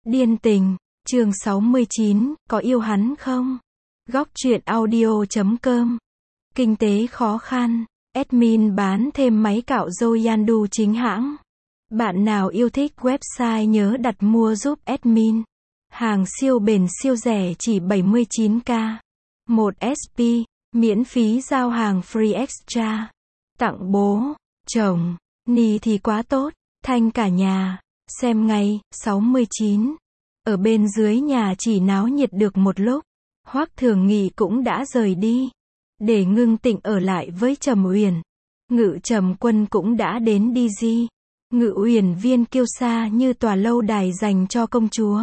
Điên tình, chương 69, có yêu hắn không? Góc truyện audio.com. Kinh tế khó khăn, admin bán thêm máy cạo râu Yandu chính hãng. Bạn nào yêu thích website nhớ đặt mua giúp admin. Hàng siêu bền siêu rẻ chỉ 79k. 1 SP, miễn phí giao hàng free extra. Tặng bố, chồng, ni thì quá tốt, thanh cả nhà. Xem ngay, 69. Ở bên dưới nhà chỉ náo nhiệt được một lúc. Hoắc Thường Nghị cũng đã rời đi. Để Ngưng Tịnh ở lại với Trầm Uyển. Ngự Trầm Quân cũng đã đến DG. Ngự Uyển Viên kiêu sa như tòa lâu đài dành cho công chúa.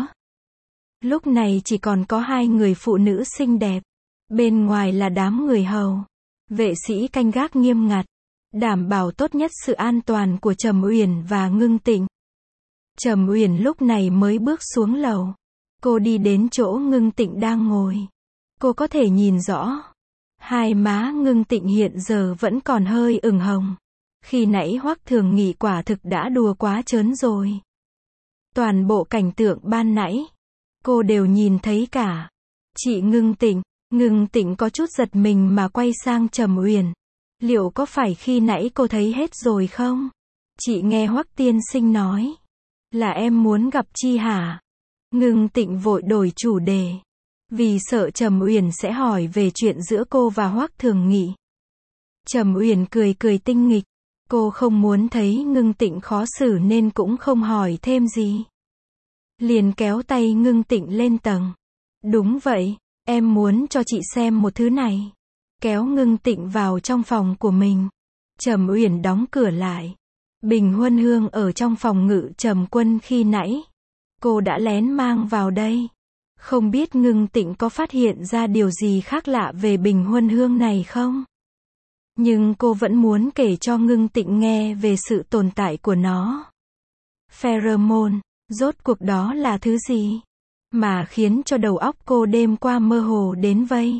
Lúc này chỉ còn có hai người phụ nữ xinh đẹp. Bên ngoài là đám người hầu. Vệ sĩ canh gác nghiêm ngặt. Đảm bảo tốt nhất sự an toàn của Trầm Uyển và Ngưng Tịnh. Trầm Uyển lúc này mới bước xuống lầu. Cô đi đến chỗ Ngưng Tịnh đang ngồi. Cô có thể nhìn rõ. Hai má Ngưng Tịnh hiện giờ vẫn còn hơi ửng hồng. Khi nãy Hoắc Thường Nghị quả thực đã đùa quá trớn rồi. Toàn bộ cảnh tượng ban nãy, cô đều nhìn thấy cả. Chị Ngưng Tịnh có chút giật mình mà quay sang Trầm Uyển. Liệu có phải khi nãy cô thấy hết rồi không? Chị nghe Hoắc tiên sinh nói. Là em muốn gặp Chi hả? Ngưng Tịnh vội đổi chủ đề. Vì sợ Trầm Uyển sẽ hỏi về chuyện giữa cô và Hoắc Thường Nghị. Trầm Uyển cười tinh nghịch. Cô không muốn thấy Ngưng Tịnh khó xử nên cũng không hỏi thêm gì. Liền kéo tay Ngưng Tịnh lên tầng. Đúng vậy, em muốn cho chị xem một thứ này. Kéo Ngưng Tịnh vào trong phòng của mình. Trầm Uyển đóng cửa lại. Bình huân hương ở trong phòng Ngự Trầm Quân khi nãy. Cô đã lén mang vào đây. Không biết Ngưng Tịnh có phát hiện ra điều gì khác lạ về bình huân hương này không? Nhưng cô vẫn muốn kể cho Ngưng Tịnh nghe về sự tồn tại của nó. Pheromone, rốt cuộc đó là thứ gì? Mà khiến cho đầu óc cô đêm qua mơ hồ đến vây.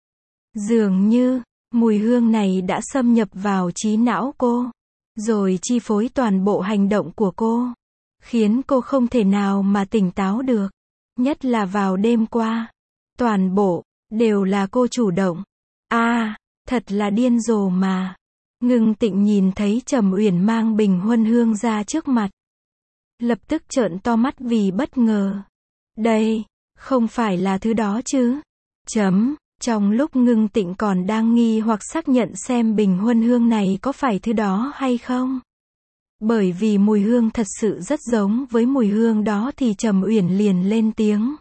Dường như, mùi hương này đã xâm nhập vào trí não cô. Rồi chi phối toàn bộ hành động của cô. Khiến cô không thể nào mà tỉnh táo được. Nhất là vào đêm qua. Toàn bộ, đều là cô chủ động. Thật là điên rồ mà. Ngưng Tịnh nhìn thấy Trầm Uyển mang bình huân hương ra trước mặt. Lập tức trợn to mắt vì bất ngờ. Đây, không phải là thứ đó chứ? Trong lúc Ngưng Tịnh còn đang nghi hoặc xác nhận xem bình huân hương này có phải thứ đó hay không. Bởi vì mùi hương thật sự rất giống với mùi hương đó thì Trầm Uyển liền lên tiếng.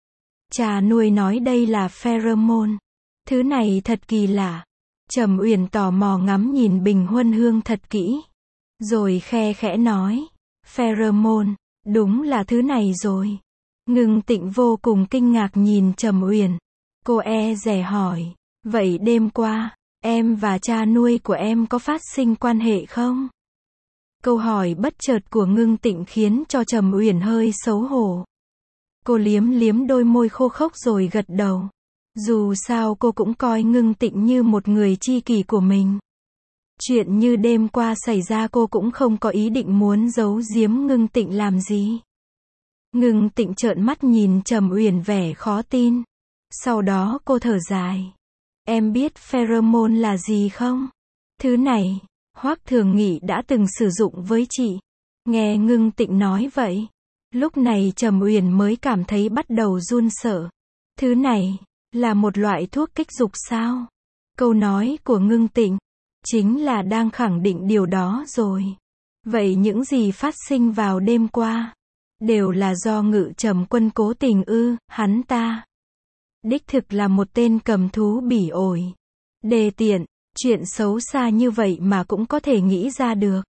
Cha nuôi nói đây là pheromone. Thứ này thật kỳ lạ. Trầm Uyển tò mò ngắm nhìn bình huân hương thật kỹ. Rồi khe khẽ nói. Pheromone, đúng là thứ này rồi. Ngưng Tịnh vô cùng kinh ngạc nhìn Trầm Uyển. Cô dè hỏi. Vậy đêm qua, em và cha nuôi của em có phát sinh quan hệ không? Câu hỏi bất chợt của Ngưng Tịnh khiến cho Trầm Uyển hơi xấu hổ. Cô liếm đôi môi khô khốc rồi gật đầu. Dù sao cô cũng coi Ngưng Tịnh như một người tri kỷ của mình. Chuyện như đêm qua xảy ra cô cũng không có ý định muốn giấu giếm Ngưng Tịnh làm gì. Ngưng Tịnh trợn mắt nhìn Trầm Uyển vẻ khó tin. Sau đó cô thở dài. Em biết pheromone là gì không? Thứ này, Hoắc Thường Nghị đã từng sử dụng với chị. Nghe Ngưng Tịnh nói vậy. Lúc này Trầm Uyển mới cảm thấy bắt đầu run sợ. Thứ này, là một loại thuốc kích dục sao? Câu nói của Ngưng Tịnh, chính là đang khẳng định điều đó rồi. Vậy những gì phát sinh vào đêm qua, đều là do Ngự Trầm Quân cố tình ư? Hắn ta đích thực là một tên cầm thú bỉ ổi. Đề tiện, chuyện xấu xa như vậy mà cũng có thể nghĩ ra được.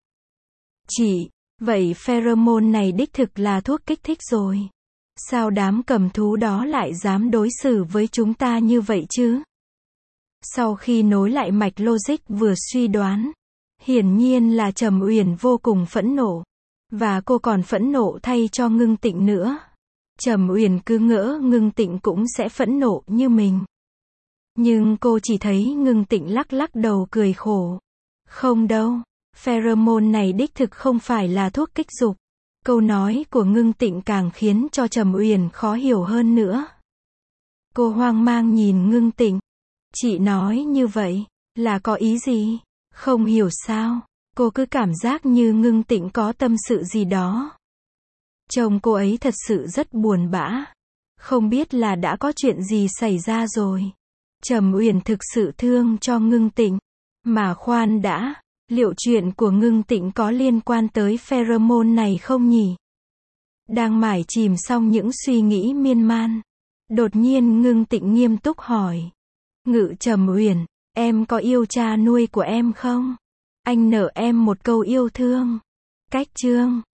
Vậy pheromone này đích thực là thuốc kích thích rồi. Sao đám cầm thú đó lại dám đối xử với chúng ta như vậy chứ? Sau khi nối lại mạch logic vừa suy đoán, hiển nhiên là Trầm Uyển vô cùng phẫn nộ. Và cô còn phẫn nộ thay cho Ngưng Tịnh nữa. Trầm Uyển cứ ngỡ Ngưng Tịnh cũng sẽ phẫn nộ như mình. Nhưng cô chỉ thấy Ngưng Tịnh lắc đầu cười khổ. Không đâu, pheromone này đích thực không phải là thuốc kích dục. Câu nói của Ngưng Tịnh càng khiến cho Trầm Uyển khó hiểu hơn nữa. Cô hoang mang nhìn Ngưng Tịnh. Chị nói như vậy, là có ý gì? Không hiểu sao, cô cứ cảm giác như Ngưng Tịnh có tâm sự gì đó. Trông cô ấy thật sự rất buồn bã. Không biết là đã có chuyện gì xảy ra rồi. Trầm Uyển thực sự thương cho Ngưng Tịnh. Mà khoan đã, liệu chuyện của Ngưng Tịnh có liên quan tới pheromone này không nhỉ? Đang mải chìm trong những suy nghĩ miên man. Đột nhiên Ngưng Tịnh nghiêm túc hỏi. Ngự Trầm Uyển, em có yêu cha nuôi của em không? Anh nợ em một câu yêu thương. Cách chương